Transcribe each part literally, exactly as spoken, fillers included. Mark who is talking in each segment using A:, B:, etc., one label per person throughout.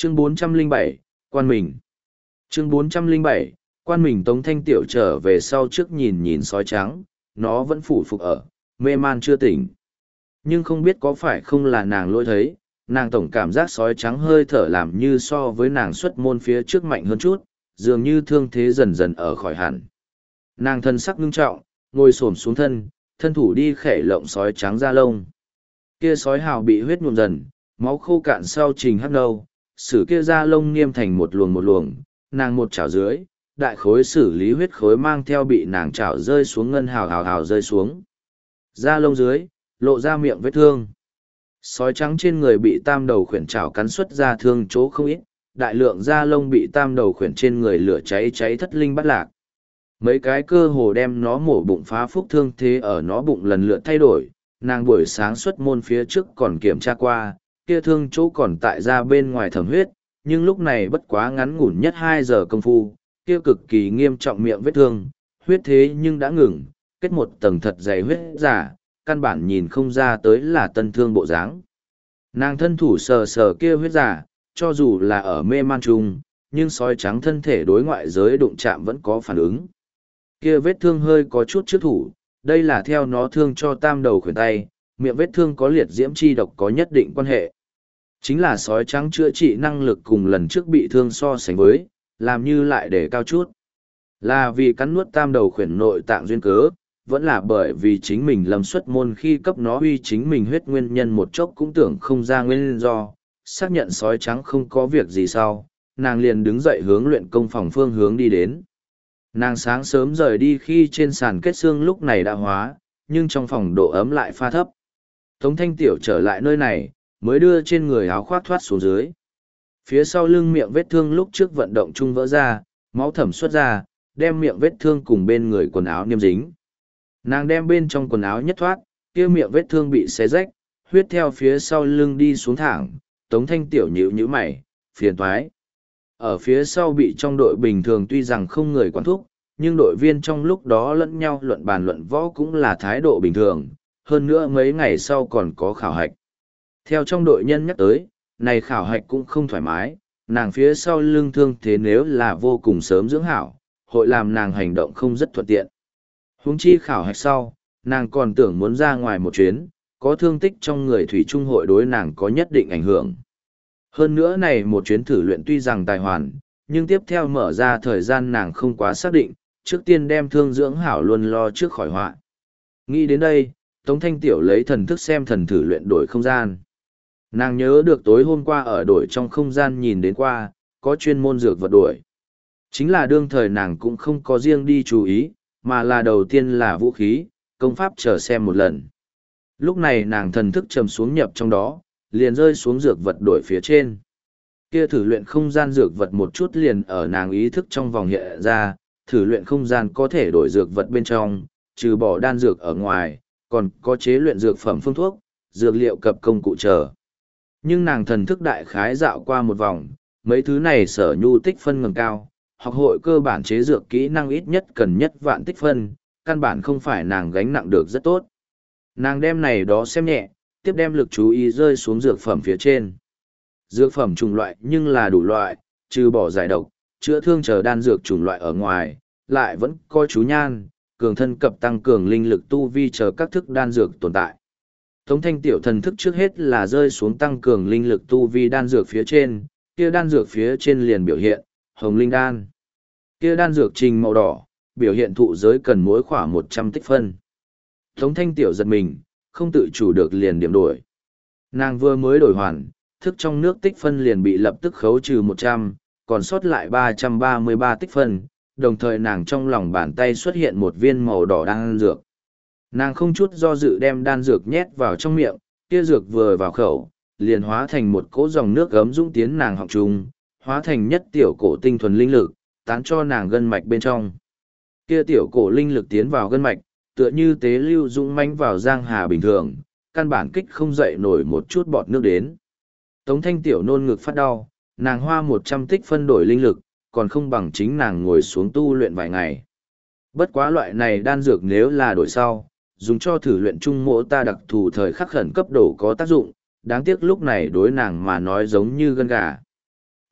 A: Chương bốn trăm lẻ bảy, Quan Mình. Chương bốn trăm lẻ bảy, Quan Mình. Tống Thanh Tiểu trở về sau trước nhìn nhìn sói trắng, nó vẫn phủ phục ở, mê man chưa tỉnh. Nhưng không biết có phải không là nàng lỗi thấy, nàng tổng cảm giác sói trắng hơi thở làm như so với nàng xuất môn phía trước mạnh hơn chút, dường như thương thế dần dần ở khỏi hẳn. Nàng thân sắc ngưng trọng, ngồi xổm xuống thân, thân thủ đi khẽ lộng sói trắng da lông. Kia sói hào bị huyết nhuộm dần, máu khô cạn sau trình hắc nâu, sử kia da lông nghiêm thành một luồng một luồng, nàng một chảo dưới, đại khối xử lý huyết khối mang theo bị nàng chảo rơi xuống ngân hào hào hào rơi xuống. Da lông dưới, lộ ra miệng vết thương. Sói trắng trên người bị tam đầu khuyển chảo cắn xuất ra thương chỗ không ít, đại lượng da lông bị tam đầu khuyển trên người lửa cháy cháy thất linh bắt lạc. Mấy cái cơ hồ đem nó mổ bụng phá phúc thương thế ở nó bụng lần lượt thay đổi, nàng buổi sáng xuất môn phía trước còn kiểm tra qua, kia thương chỗ còn tại ra bên ngoài thẩm huyết, nhưng lúc này bất quá ngắn ngủn nhất hai giờ công phu, kia cực kỳ nghiêm trọng miệng vết thương, huyết thế nhưng đã ngừng, kết một tầng thật dày huyết giả, căn bản nhìn không ra tới là tân thương bộ dáng. Nàng thân thủ sờ sờ kia huyết giả, cho dù là ở mê man trùng, nhưng sói trắng thân thể đối ngoại giới đụng chạm vẫn có phản ứng. Kia vết thương hơi có chút trước thủ, đây là theo nó thương cho tam đầu khuyển tay, miệng vết thương có liệt diễm chi độc có nhất định quan hệ. Chính là sói trắng chữa trị năng lực cùng lần trước bị thương so sánh với, làm như lại để cao chút. Là vì cắn nuốt tam đầu khuyển nội tạng duyên cớ, vẫn là bởi vì chính mình lâm xuất môn khi cấp nó uy chính mình huyết nguyên nhân một chốc cũng tưởng không ra nguyên do, xác nhận sói trắng không có việc gì sau, nàng liền đứng dậy hướng luyện công phòng phương hướng đi đến. Nàng sáng sớm rời đi khi trên sàn kết xương lúc này đã hóa, nhưng trong phòng độ ấm lại pha thấp. Tống Thanh Tiểu trở lại nơi này, mới đưa trên người áo khoác thoát xuống dưới. Phía sau lưng miệng vết thương lúc trước vận động chung vỡ ra, máu thẩm xuất ra, đem miệng vết thương cùng bên người quần áo niêm dính. Nàng đem bên trong quần áo nhất thoát, kia miệng vết thương bị xé rách, huyết theo phía sau lưng đi xuống thẳng, Tống Thanh Tiểu nhíu nhíu mày, phiền toái. Ở phía sau bị trong đội bình thường tuy rằng không người quản thúc, nhưng đội viên trong lúc đó lẫn nhau luận bàn luận võ cũng là thái độ bình thường, hơn nữa mấy ngày sau còn có khảo hạch. Theo trong đội nhân nhắc tới, này khảo hạch cũng không thoải mái, nàng phía sau lưng thương thế nếu là vô cùng sớm dưỡng hảo, hội làm nàng hành động không rất thuận tiện. Huống chi khảo hạch sau, nàng còn tưởng muốn ra ngoài một chuyến, có thương tích trong người thủy trung hội đối nàng có nhất định ảnh hưởng. Hơn nữa này một chuyến thử luyện tuy rằng tài hoàn, nhưng tiếp theo mở ra thời gian nàng không quá xác định, trước tiên đem thương dưỡng hảo luôn lo trước khỏi họa. Nghĩ đến đây, Tống Thanh Tiểu lấy thần thức xem thần thử luyện đổi không gian. Nàng nhớ được tối hôm qua ở đổi trong không gian nhìn đến qua, có chuyên môn dược vật đổi. Chính là đương thời nàng cũng không có riêng đi chú ý, mà là đầu tiên là vũ khí, công pháp chờ xem một lần. Lúc này nàng thần thức trầm xuống nhập trong đó, liền rơi xuống dược vật đổi phía trên. Kia thử luyện không gian dược vật một chút liền ở nàng ý thức trong vòng hiện ra, thử luyện không gian có thể đổi dược vật bên trong, trừ bỏ đan dược ở ngoài, còn có chế luyện dược phẩm phương thuốc, dược liệu cập công cụ chờ. Nhưng nàng thần thức đại khái dạo qua một vòng, mấy thứ này sở nhu tích phân ngầm cao, học hội cơ bản chế dược kỹ năng ít nhất cần nhất vạn tích phân, căn bản không phải nàng gánh nặng được rất tốt. Nàng đem này đó xem nhẹ, tiếp đem lực chú ý rơi xuống dược phẩm phía trên. Dược phẩm chủng loại nhưng là đủ loại, trừ bỏ giải độc, chữa thương chờ đan dược chủng loại ở ngoài, lại vẫn có chú nhan, cường thân cập tăng cường linh lực tu vi chờ các thức đan dược tồn tại. Tống Thanh Tiểu thần thức trước hết là rơi xuống tăng cường linh lực tu vi đan dược phía trên, kia đan dược phía trên liền biểu hiện, hồng linh đan. Kia đan dược trình màu đỏ, biểu hiện thụ giới cần mỗi khoảng một trăm tích phân. Tống Thanh Tiểu giật mình, không tự chủ được liền điểm đổi. Nàng vừa mới đổi hoàn, thức trong nước tích phân liền bị lập tức khấu trừ một trăm, còn sót lại ba trăm ba mươi ba tích phân, đồng thời nàng trong lòng bàn tay xuất hiện một viên màu đỏ đan dược. Nàng không chút do dự đem đan dược nhét vào trong miệng, kia dược vừa vào khẩu, liền hóa thành một cỗ dòng nước gấm dũng tiến nàng họng trùng, hóa thành nhất tiểu cổ tinh thuần linh lực, tán cho nàng gân mạch bên trong. Kia tiểu cổ linh lực tiến vào gân mạch, tựa như tế lưu dũng mãnh vào giang hà bình thường, căn bản kích không dậy nổi một chút bọt nước đến. Tống Thanh Tiểu nôn ngực phát đau, nàng hoa một trăm tích phân đổi linh lực, còn không bằng chính nàng ngồi xuống tu luyện vài ngày. Bất quá loại này đan dược nếu là đổi sau, dùng cho thử luyện trung mộ ta đặc thù thời khắc khẩn cấp đổ có tác dụng, đáng tiếc lúc này đối nàng mà nói giống như gân gà.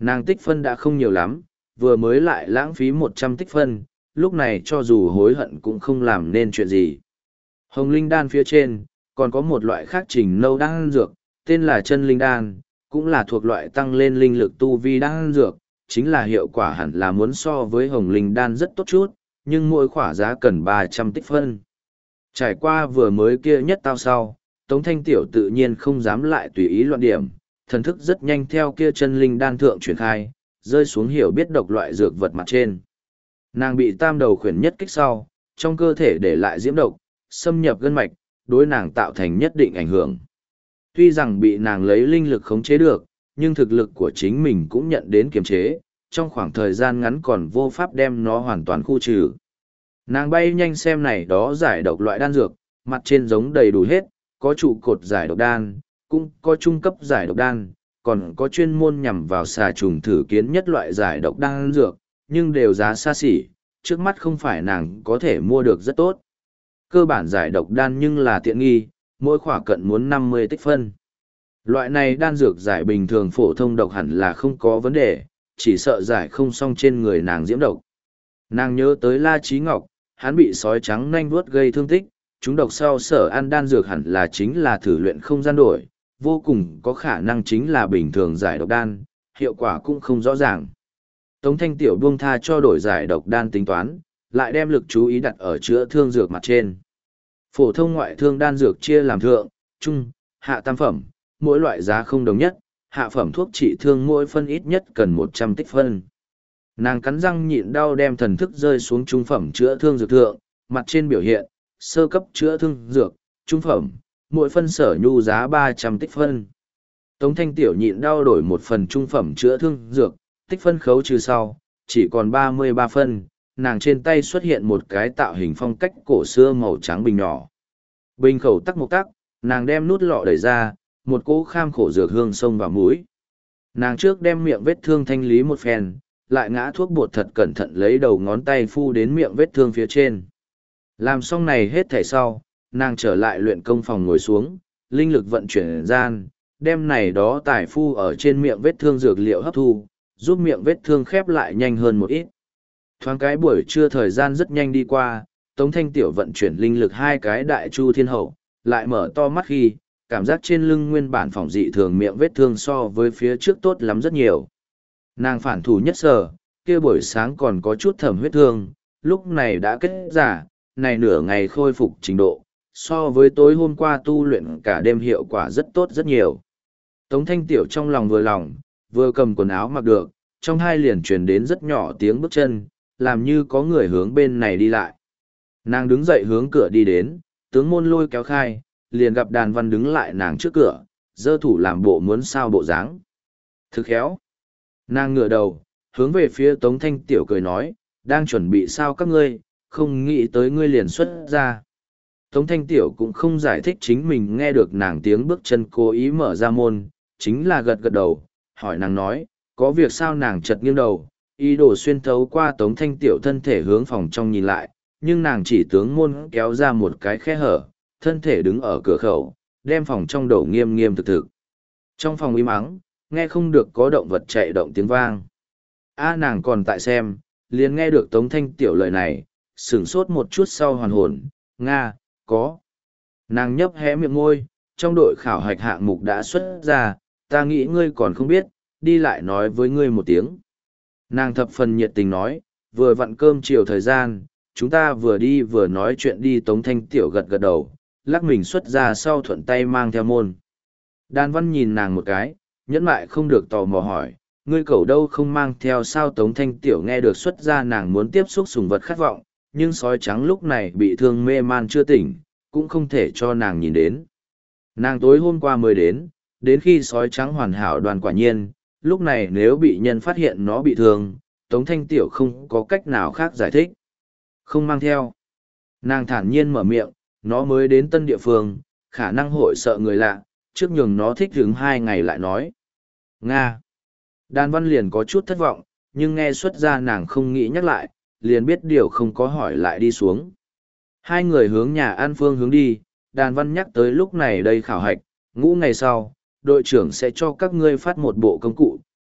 A: Nàng tích phân đã không nhiều lắm, vừa mới lại lãng phí một trăm tích phân, lúc này cho dù hối hận cũng không làm nên chuyện gì. Hồng linh đan phía trên, còn có một loại khác trình nâu đan dược, tên là chân linh đan, cũng là thuộc loại tăng lên linh lực tu vi đan dược, chính là hiệu quả hẳn là muốn so với hồng linh đan rất tốt chút, nhưng mỗi khỏa giá cần ba trăm tích phân. Trải qua vừa mới kia nhất tao sau, Tống Thanh Tiểu tự nhiên không dám lại tùy ý loạn điểm, thần thức rất nhanh theo kia chân linh đan thượng chuyển khai, rơi xuống hiểu biết độc loại dược vật mặt trên. Nàng bị tam đầu khuyển nhất kích sau, trong cơ thể để lại diễm độc, xâm nhập gân mạch, đối nàng tạo thành nhất định ảnh hưởng. Tuy rằng bị nàng lấy linh lực khống chế được, nhưng thực lực của chính mình cũng nhận đến kiềm chế, trong khoảng thời gian ngắn còn vô pháp đem nó hoàn toàn khu trừ. Nàng bay nhanh xem này đó giải độc loại đan dược, mặt trên giống đầy đủ hết, có trụ cột giải độc đan, cũng có trung cấp giải độc đan, còn có chuyên môn nhằm vào xà trùng thử kiến nhất loại giải độc đan dược, nhưng đều giá xa xỉ, trước mắt không phải nàng có thể mua được rất tốt. Cơ bản giải độc đan nhưng là tiện nghi, mỗi khỏa cận muốn năm mươi tích phân. Loại này đan dược giải bình thường phổ thông độc hẳn là không có vấn đề, chỉ sợ giải không xong trên người nàng diễm độc. Nàng nhớ tới La Chí Ngọc, hắn bị sói trắng nanh vuốt gây thương tích, chúng độc sau sở ăn đan dược hẳn là chính là thử luyện không gian đổi, vô cùng có khả năng chính là bình thường giải độc đan, hiệu quả cũng không rõ ràng. Tống Thanh Tiểu buông tha cho đổi giải độc đan tính toán, lại đem lực chú ý đặt ở chữa thương dược mặt trên. Phổ thông ngoại thương đan dược chia làm thượng, trung, hạ tam phẩm, mỗi loại giá không đồng nhất, hạ phẩm thuốc trị thương mỗi phân ít nhất cần một trăm tích phân. Nàng cắn răng nhịn đau đem thần thức rơi xuống trung phẩm chữa thương dược thượng, mặt trên biểu hiện, sơ cấp chữa thương dược, trung phẩm, mỗi phân sở nhu giá ba trăm tích phân. Tống Thanh Tiểu nhịn đau đổi một phần trung phẩm chữa thương dược, tích phân khấu trừ sau, chỉ còn ba mươi ba phân, nàng trên tay xuất hiện một cái tạo hình phong cách cổ xưa màu trắng bình nhỏ. Bình khẩu tắc một tắc, nàng đem nút lọ đẩy ra, một cỗ kham khổ dược hương xông vào mũi. Nàng trước đem miệng vết thương thanh lý một phen, lại ngã thuốc bột thật cẩn thận lấy đầu ngón tay phu đến miệng vết thương phía trên. Làm xong này hết thảy sau, nàng trở lại luyện công phòng ngồi xuống, linh lực vận chuyển gian, đem này đó tải phu ở trên miệng vết thương dược liệu hấp thu, giúp miệng vết thương khép lại nhanh hơn một ít. Thoáng cái buổi trưa thời gian rất nhanh đi qua, Tống Thanh Tiểu vận chuyển linh lực hai cái đại chu thiên hậu, lại mở to mắt khi, cảm giác trên lưng nguyên bản phỏng dị thường miệng vết thương so với phía trước tốt lắm rất nhiều. Nàng phản thủ nhất sở, kia buổi sáng còn có chút thẩm huyết thương, lúc này đã kết giả, này nửa ngày khôi phục trình độ, so với tối hôm qua tu luyện cả đêm hiệu quả rất tốt rất nhiều. Tống Thanh Tiểu trong lòng vừa lòng, vừa cầm quần áo mặc được, trong hai liền truyền đến rất nhỏ tiếng bước chân, làm như có người hướng bên này đi lại. Nàng đứng dậy hướng cửa đi đến, tướng môn lôi kéo khai, liền gặp Đàn Văn đứng lại nàng trước cửa, giơ thủ làm bộ muốn sao bộ dáng. Thực khéo. Nàng ngửa đầu, hướng về phía Tống Thanh Tiểu cười nói, đang chuẩn bị sao các ngươi, không nghĩ tới ngươi liền xuất ra. Tống Thanh Tiểu cũng không giải thích chính mình nghe được nàng tiếng bước chân cố ý mở ra môn, chính là gật gật đầu, hỏi nàng nói, có việc sao nàng chật nghiêng đầu, ý đồ xuyên thấu qua Tống Thanh Tiểu thân thể hướng phòng trong nhìn lại, nhưng nàng chỉ tướng môn kéo ra một cái khe hở, thân thể đứng ở cửa khẩu, đem phòng trong đầu nghiêm nghiêm thực thực. Trong phòng im ắng, nghe không được có động vật chạy động tiếng vang. A nàng còn tại xem, liền nghe được Tống Thanh Tiểu lời này, sửng sốt một chút sau hoàn hồn, Nga, có. Nàng nhấp hé miệng môi, trong đội khảo hạch hạng mục đã xuất ra, ta nghĩ ngươi còn không biết, đi lại nói với ngươi một tiếng. Nàng thập phần nhiệt tình nói, vừa vặn cơm chiều thời gian, chúng ta vừa đi vừa nói chuyện đi. Tống Thanh Tiểu gật gật đầu, lắc mình xuất ra sau thuận tay mang theo môn. Đan Văn nhìn nàng một cái, nhẫn mại không được tò mò hỏi, ngươi cẩu đâu không mang theo sao? Tống Thanh Tiểu nghe được xuất ra nàng muốn tiếp xúc sùng vật khát vọng, nhưng sói trắng lúc này bị thương mê man chưa tỉnh, cũng không thể cho nàng nhìn đến. Nàng tối hôm qua mới đến, đến khi sói trắng hoàn hảo đoàn quả nhiên, lúc này nếu bị nhân phát hiện nó bị thương, Tống Thanh Tiểu không có cách nào khác giải thích. Không mang theo. Nàng thản nhiên mở miệng, nó mới đến tân địa phương, khả năng hội sợ người lạ, trước nhường nó thích hứng hai ngày lại nói. Nga. Đan Văn liền có chút thất vọng, nhưng nghe xuất ra nàng không nghĩ nhắc lại, liền biết điều không có hỏi lại đi xuống. Hai người hướng nhà An Phương hướng đi, Đan Văn nhắc tới lúc này đây khảo hạch, ngũ ngày sau, đội trưởng sẽ cho các ngươi phát một bộ công cụ,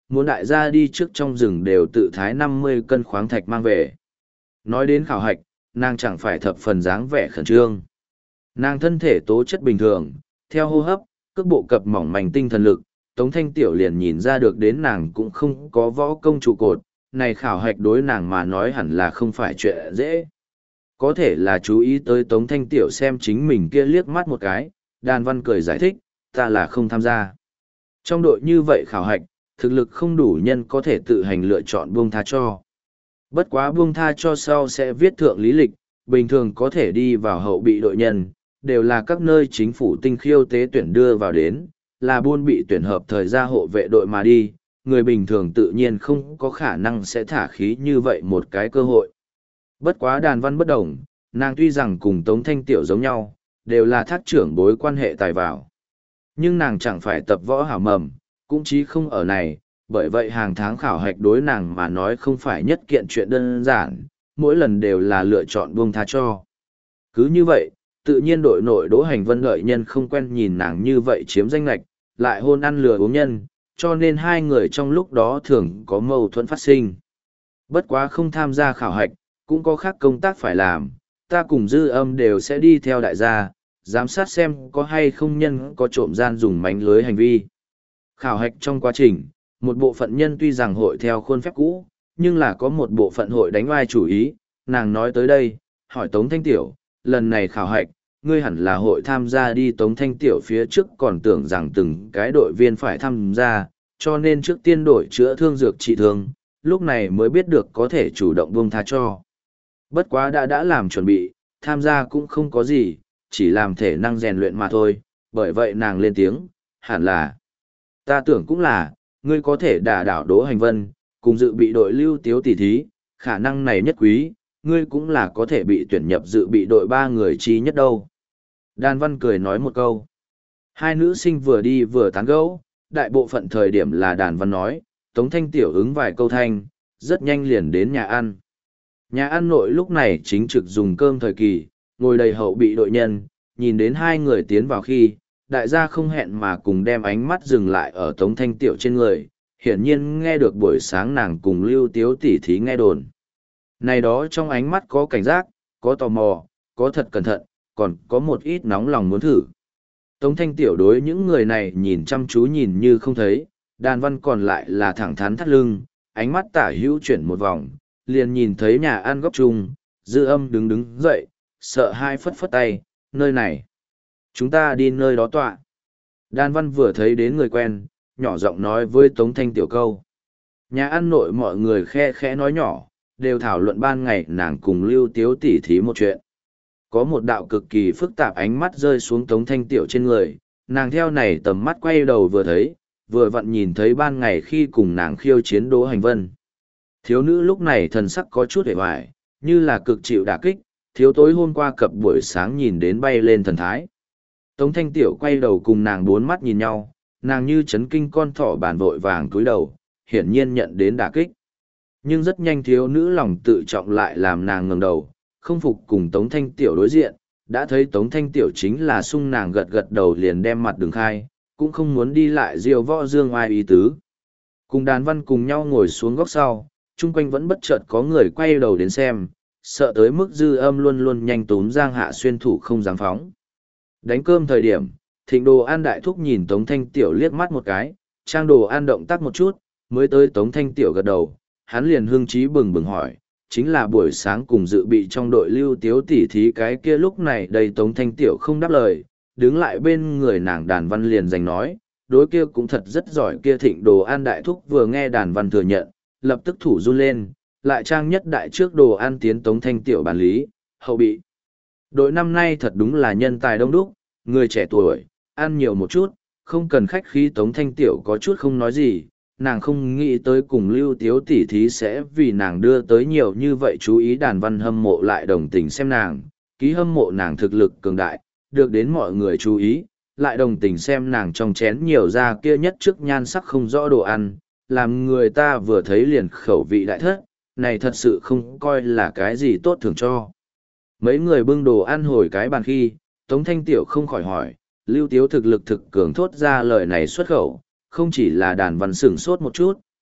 A: muốn đại gia đi trước trong rừng đều tự thái năm mươi cân khoáng thạch mang về. Nói đến khảo hạch, nàng chẳng phải thập phần dáng vẻ khẩn trương. Nàng thân thể tố chất bình thường, theo hô hấp, cước bộ cập mỏng manh tinh thần lực, Tống Thanh Tiểu liền nhìn ra được đến nàng cũng không có võ công trụ cột, này khảo hạch đối nàng mà nói hẳn là không phải chuyện dễ. Có thể là chú ý tới Tống Thanh Tiểu xem chính mình kia liếc mắt một cái, Đan Văn cười giải thích, ta là không tham gia. Trong đội như vậy khảo hạch, thực lực không đủ nhân có thể tự hành lựa chọn buông tha cho. Bất quá buông tha cho sau sẽ viết thượng lý lịch, bình thường có thể đi vào hậu bị đội nhân, đều là các nơi chính phủ tinh khiêu tế tuyển đưa vào đến, là buôn bị tuyển hợp thời gia hộ vệ đội mà đi, người bình thường tự nhiên không có khả năng sẽ thả khí như vậy một cái cơ hội. Bất quá Đàn Văn bất đồng, nàng tuy rằng cùng Tống Thanh Tiểu giống nhau, đều là thác trưởng bối quan hệ tài vào. Nhưng nàng chẳng phải tập võ hảo mầm, cũng chí không ở này, bởi vậy hàng tháng khảo hạch đối nàng mà nói không phải nhất kiện chuyện đơn giản, mỗi lần đều là lựa chọn buông tha cho. Cứ như vậy, tự nhiên đội nội Đỗ Hành Vân lợi nhân không quen nhìn nàng như vậy chiếm danh lệch, lại hôn ăn lừa uống nhân, cho nên hai người trong lúc đó thường có mâu thuẫn phát sinh. Bất quá không tham gia khảo hạch, cũng có khác công tác phải làm, ta cùng Dư Âm đều sẽ đi theo đại gia, giám sát xem có hay không nhân có trộm gian dùng mánh lưới hành vi. Khảo hạch trong quá trình, một bộ phận nhân tuy rằng hội theo khuôn phép cũ, nhưng là có một bộ phận hội đánh oai chủ ý, nàng nói tới đây, hỏi Tống Thanh Tiểu, lần này khảo hạch, ngươi hẳn là hội tham gia đi. Tống Thanh Tiểu phía trước còn tưởng rằng từng cái đội viên phải tham gia, cho nên trước tiên đổi chữa thương dược trị thương, lúc này mới biết được có thể chủ động buông tha cho. Bất quá đã đã làm chuẩn bị, tham gia cũng không có gì, chỉ làm thể năng rèn luyện mà thôi, bởi vậy nàng lên tiếng, hẳn là. Ta tưởng cũng là, ngươi có thể đả đảo Đỗ Hành Vân, cùng dự bị đội Lưu Tiếu tỷ thí, khả năng này nhất quý, ngươi cũng là có thể bị tuyển nhập dự bị đội ba người chi nhất đâu. Đan Văn cười nói một câu. Hai nữ sinh vừa đi vừa tán gẫu, đại bộ phận thời điểm là Đàn Văn nói, Tống Thanh Tiểu ứng vài câu thanh, rất nhanh liền đến nhà ăn. Nhà ăn nội lúc này chính trực dùng cơm thời kỳ, ngồi đầy hậu bị đội nhân, nhìn đến hai người tiến vào khi, đại gia không hẹn mà cùng đem ánh mắt dừng lại ở Tống Thanh Tiểu trên người, hiển nhiên nghe được buổi sáng nàng cùng Lưu Tiếu tỉ thí nghe đồn. Này đó trong ánh mắt có cảnh giác, có tò mò, có thật cẩn thận, còn có một ít nóng lòng muốn thử. Tống Thanh Tiểu đối những người này nhìn chăm chú nhìn như không thấy, Đàn Văn còn lại là thẳng thắn thắt lưng, ánh mắt tả hữu chuyển một vòng, liền nhìn thấy nhà ăn góc chung, Dư Âm đứng đứng dậy, sợ hai phất phất tay, nơi này. Chúng ta đi nơi đó tọa. Đan Văn vừa thấy đến người quen, nhỏ giọng nói với Tống Thanh Tiểu câu. Nhà ăn nội mọi người khe khẽ nói nhỏ, đều thảo luận ban ngày nàng cùng Lưu Tiếu tỉ thí một chuyện. Có một đạo cực kỳ phức tạp ánh mắt rơi xuống Tống Thanh Tiểu trên người, nàng theo này tầm mắt quay đầu vừa thấy, vừa vặn nhìn thấy ban ngày khi cùng nàng khiêu chiến Đỗ Hành Vân. Thiếu nữ lúc này thần sắc có chút hề hoài, như là cực chịu đả kích, thiếu tối hôm qua cập buổi sáng nhìn đến bay lên thần thái. Tống Thanh Tiểu quay đầu cùng nàng bốn mắt nhìn nhau, nàng như chấn kinh con thỏ bản vội vàng cúi đầu, hiển nhiên nhận đến đả kích. Nhưng rất nhanh thiếu nữ lòng tự trọng lại làm nàng ngẩng đầu, không phục cùng Tống Thanh Tiểu đối diện, đã thấy Tống Thanh Tiểu chính là sung nàng gật gật đầu liền đem mặt đường khai, cũng không muốn đi lại diều võ dương ai ý tứ. Cùng Đàn Văn cùng nhau ngồi xuống góc sau, chung quanh vẫn bất chợt có người quay đầu đến xem, sợ tới mức Dư Âm luôn luôn nhanh túm Giang Hạ Xuyên thủ không dám phóng. Đánh cơm thời điểm, Thịnh Đồ An đại thúc nhìn Tống Thanh Tiểu liếc mắt một cái, Trang Đồ An động tác một chút, mới tới Tống Thanh Tiểu gật đầu, hắn liền hưng trí bừng bừng hỏi, chính là buổi sáng cùng dự bị trong đội Lưu Tiếu tỉ thí cái kia. Lúc này đây Tống Thanh Tiểu không đáp lời, đứng lại bên người nàng Đàn Văn liền giành nói, đối kia cũng thật rất giỏi kia. Thịnh Đồ An đại thúc vừa nghe Đàn Văn thừa nhận, lập tức thủ run lên, lại trang nhất đại trước Đồ An tiến Tống Thanh Tiểu bàn lý, hậu bị. Đội năm nay thật đúng là nhân tài đông đúc, người trẻ tuổi, ăn nhiều một chút, không cần khách khí. Tống Thanh Tiểu có chút không nói gì, nàng không nghĩ tới cùng Lưu Tiếu tỉ thí sẽ vì nàng đưa tới nhiều như vậy chú ý. Đàn Văn hâm mộ lại đồng tình xem nàng, ký hâm mộ nàng thực lực cường đại, được đến mọi người chú ý, lại đồng tình xem nàng trong chén nhiều ra kia nhất trước nhan sắc không rõ đồ ăn, làm người ta vừa thấy liền khẩu vị đại thất, này thật sự không coi là cái gì tốt thường cho. Mấy người bưng đồ ăn hồi cái bàn khi, Tống Thanh Tiểu không khỏi hỏi, Lưu Tiếu thực lực thực cường thốt ra lời này xuất khẩu, không chỉ là Đàn Văn sửng sốt một chút,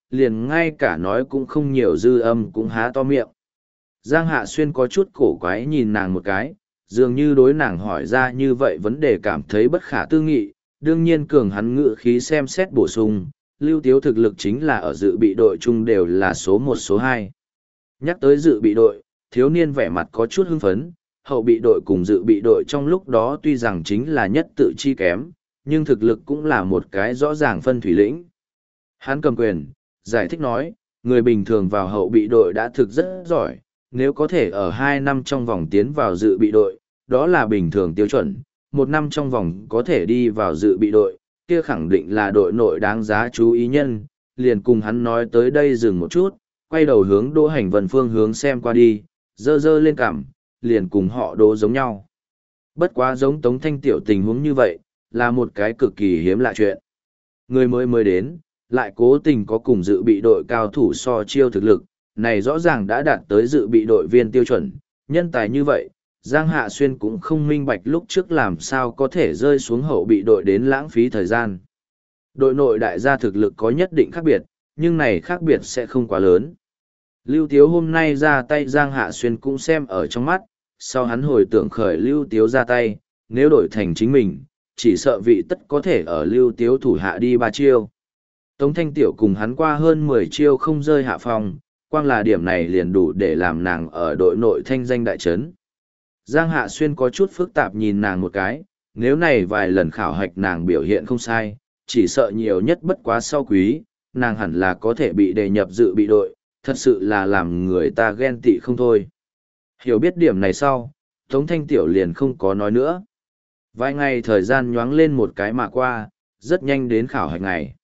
A: liền ngay cả nói cũng không nhiều dư âm cũng há to miệng. Giang Hạ Xuyên có chút cổ quái nhìn nàng một cái, dường như đối nàng hỏi ra như vậy vấn đề cảm thấy bất khả tư nghị, đương nhiên cường hắn ngự khí xem xét bổ sung, Lưu Tiếu thực lực chính là ở dự bị đội chung đều là số một số hai. Nhắc tới dự bị đội, thiếu niên vẻ mặt có chút hưng phấn, hậu bị đội cùng dự bị đội trong lúc đó tuy rằng chính là nhất tự chi kém, nhưng thực lực cũng là một cái rõ ràng phân thủy lĩnh. Hắn cầm quyền, giải thích nói, người bình thường vào hậu bị đội đã thực rất giỏi, nếu có thể ở hai năm trong vòng tiến vào dự bị đội, đó là bình thường tiêu chuẩn, một năm trong vòng có thể đi vào dự bị đội, kia khẳng định là đội nội đáng giá chú ý nhân, liền cùng hắn nói tới đây dừng một chút, quay đầu hướng Đỗ Hành Vân phương hướng xem qua đi, dơ dơ lên cằm, liền cùng họ Đỗ giống nhau. Bất quá giống Tống Thanh Tiểu tình huống như vậy, là một cái cực kỳ hiếm lạ chuyện. Người mới mới đến, lại cố tình có cùng dự bị đội cao thủ so chiêu thực lực, này rõ ràng đã đạt tới dự bị đội viên tiêu chuẩn, nhân tài như vậy, Giang Hạ Xuyên cũng không minh bạch lúc trước làm sao có thể rơi xuống hậu bị đội đến lãng phí thời gian. Đội nội đại gia thực lực có nhất định khác biệt, nhưng này khác biệt sẽ không quá lớn. Lưu Tiếu hôm nay ra tay Giang Hạ Xuyên cũng xem ở trong mắt, sau hắn hồi tưởng khởi Lưu Tiếu ra tay, nếu đổi thành chính mình, chỉ sợ vị tất có thể ở Lưu Tiếu thủ hạ đi ba chiêu. Tống Thanh Tiểu cùng hắn qua hơn mười chiêu không rơi hạ phòng, quang là điểm này liền đủ để làm nàng ở đội nội thanh danh đại trấn. Giang Hạ Xuyên có chút phức tạp nhìn nàng một cái, nếu này vài lần khảo hạch nàng biểu hiện không sai, chỉ sợ nhiều nhất bất quá sau quý, nàng hẳn là có thể bị đề nhập dự bị đội, thật sự là làm người ta ghen tị không thôi. Hiểu biết điểm này sau, Tống Thanh Tiểu liền không có nói nữa. Vài ngày thời gian nhoáng lên một cái mà qua, rất nhanh đến khảo hạch ngày.